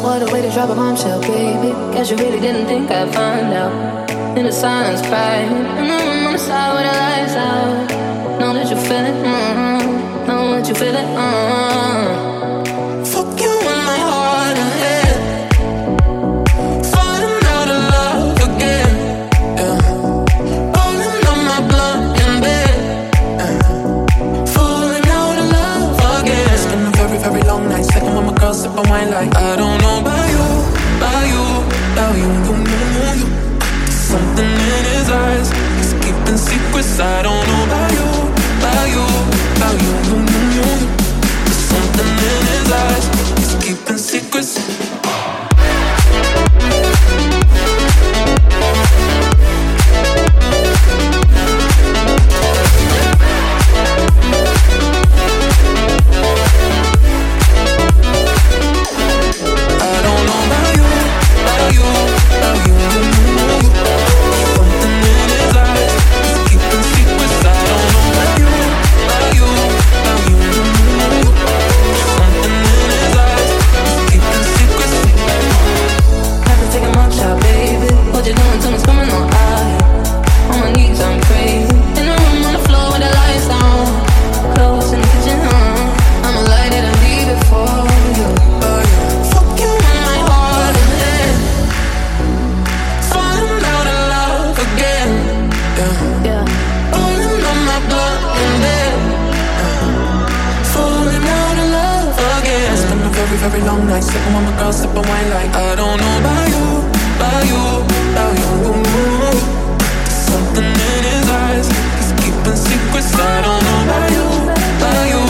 what a way to drop a bombshell, baby. Guess you really didn't think I'd find out. In the silence, crying in the room on the side where the lights out. Know that you feel it, know that you feel it, Fuck you in my heart and head. Falling out of love again, yeah. Rolling on my blunt in bed, falling out of love again. It's been a very, very long night. Second when my girl sipping wine like I don't know about you, about you, about you, you. Something in his eyes, he's keeping secrets. I don't know about you, about you, about you. There's something in his eyes, he's keeping secrets. Very long night, sipping with my girl, sipping wine like I don't know about you, about you, about you. Something in his eyes, he's keeping secrets. I don't know about you, about you.